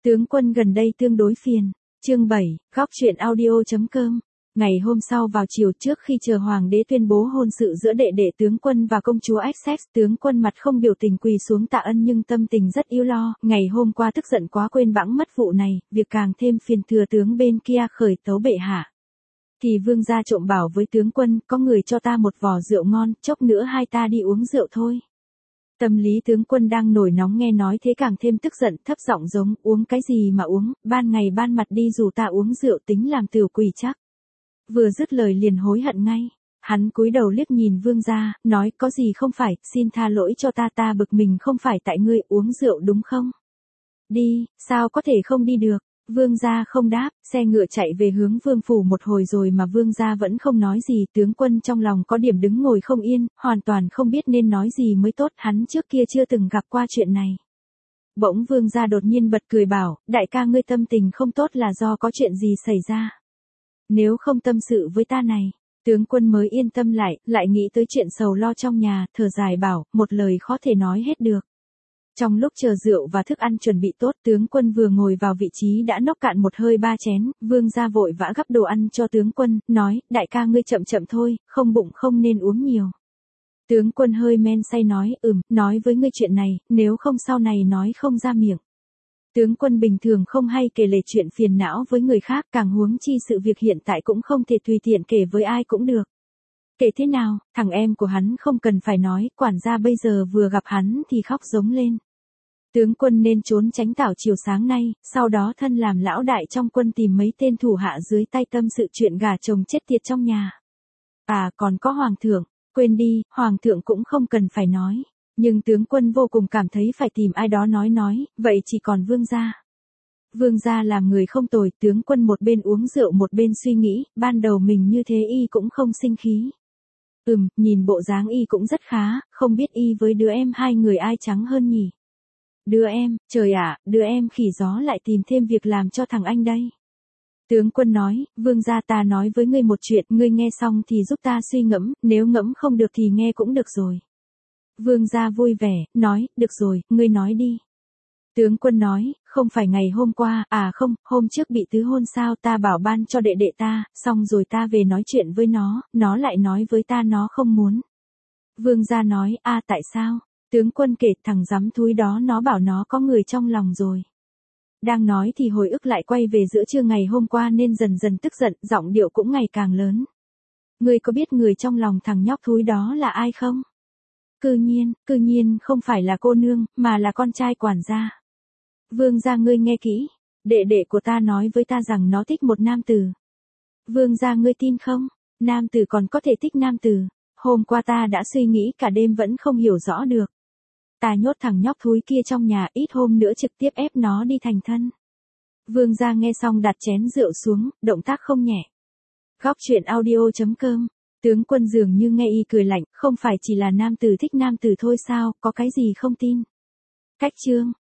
Tướng quân gần đây tương đối phiền. Chương 7, góc truyện audio.com. Ngày hôm sau vào chiều trước khi chờ hoàng đế tuyên bố hôn sự giữa đệ đệ tướng quân và công chúa Essex, tướng quân mặt không biểu tình quỳ xuống tạ ân nhưng tâm tình rất ưu lo, ngày hôm qua tức giận quá quên bẵng mất vụ này, việc càng thêm phiền thừa tướng bên kia khởi tấu bệ hạ. Thì vương gia trộm bảo với tướng quân, có người cho ta một vò rượu ngon, chốc nữa hai ta đi uống rượu thôi. Tâm lý tướng quân đang nổi nóng nghe nói thế càng thêm tức giận, thấp giọng giống, uống cái gì mà uống, ban ngày ban mặt đi dù ta uống rượu tính làm tiểu quỷ chắc. Vừa dứt lời liền hối hận ngay. Hắn cúi đầu liếc nhìn vương gia, nói có gì không phải, xin tha lỗi cho ta bực mình không phải tại ngươi uống rượu đúng không? Đi, sao có thể không đi được? Vương gia không đáp, xe ngựa chạy về hướng vương phủ một hồi rồi mà vương gia vẫn không nói gì, tướng quân trong lòng có điểm đứng ngồi không yên, hoàn toàn không biết nên nói gì mới tốt, hắn trước kia chưa từng gặp qua chuyện này. Bỗng vương gia đột nhiên bật cười bảo, đại ca ngươi tâm tình không tốt là do có chuyện gì xảy ra. Nếu không tâm sự với ta này, tướng quân mới yên tâm lại nghĩ tới chuyện sầu lo trong nhà, thở dài bảo, một lời khó thể nói hết được. Trong lúc chờ rượu và thức ăn chuẩn bị tốt, tướng quân vừa ngồi vào vị trí đã nốc cạn một hơi 3 chén, vương gia vội vã gắp đồ ăn cho tướng quân, nói, đại ca ngươi chậm chậm thôi, không bụng không nên uống nhiều. Tướng quân hơi men say nói, nói với ngươi chuyện này, nếu không sau này nói không ra miệng. Tướng quân bình thường không hay kể lể chuyện phiền não với người khác, càng huống chi sự việc hiện tại cũng không thể tùy tiện kể với ai cũng được. Kể thế nào, thằng em của hắn không cần phải nói, quản gia bây giờ vừa gặp hắn thì khóc giống lên. Tướng quân nên trốn tránh tảo chiều sáng nay, sau đó thân làm lão đại trong quân tìm mấy tên thủ hạ dưới tay tâm sự chuyện gà chồng chết tiệt trong nhà. À còn có hoàng thượng, quên đi, hoàng thượng cũng không cần phải nói. Nhưng tướng quân vô cùng cảm thấy phải tìm ai đó nói, vậy chỉ còn vương gia. Vương gia làm người không tồi, tướng quân một bên uống rượu một bên suy nghĩ, ban đầu mình như thế y cũng không sinh khí. Nhìn bộ dáng y cũng rất khá, không biết y với đứa em hai người ai trắng hơn nhỉ? Đứa em, trời ạ, đứa em khỉ gió lại tìm thêm việc làm cho thằng anh đây. Tướng quân nói, vương gia ta nói với ngươi một chuyện, ngươi nghe xong thì giúp ta suy ngẫm, nếu ngẫm không được thì nghe cũng được rồi. Vương gia vui vẻ, nói, được rồi, ngươi nói đi. Tướng quân nói, không phải ngày hôm qua, à không, hôm trước bị tứ hôn sao, ta bảo ban cho đệ đệ ta, xong rồi ta về nói chuyện với nó lại nói với ta nó không muốn. Vương gia nói, tại sao? Tướng quân kể thằng giám thúi đó nó bảo nó có người trong lòng rồi. Đang nói thì hồi ức lại quay về giữa trưa ngày hôm qua nên dần dần tức giận, giọng điệu cũng ngày càng lớn. Ngươi có biết người trong lòng thằng nhóc thúi đó là ai không? Cư nhiên không phải là cô nương, mà là con trai quản gia. Vương gia ngươi nghe kỹ, đệ đệ của ta nói với ta rằng nó thích một nam tử. Vương gia ngươi tin không? Nam tử còn có thể thích nam tử. Hôm qua ta đã suy nghĩ cả đêm vẫn không hiểu rõ được. Ta nhốt thằng nhóc thúi kia trong nhà, ít hôm nữa trực tiếp ép nó đi thành thân. Vương gia nghe xong đặt chén rượu xuống, động tác không nhẹ. Góc truyện audio.com. Tướng quân dường như nghe y cười lạnh, không phải chỉ là nam tử thích nam tử thôi sao, có cái gì không tin. Cách chương.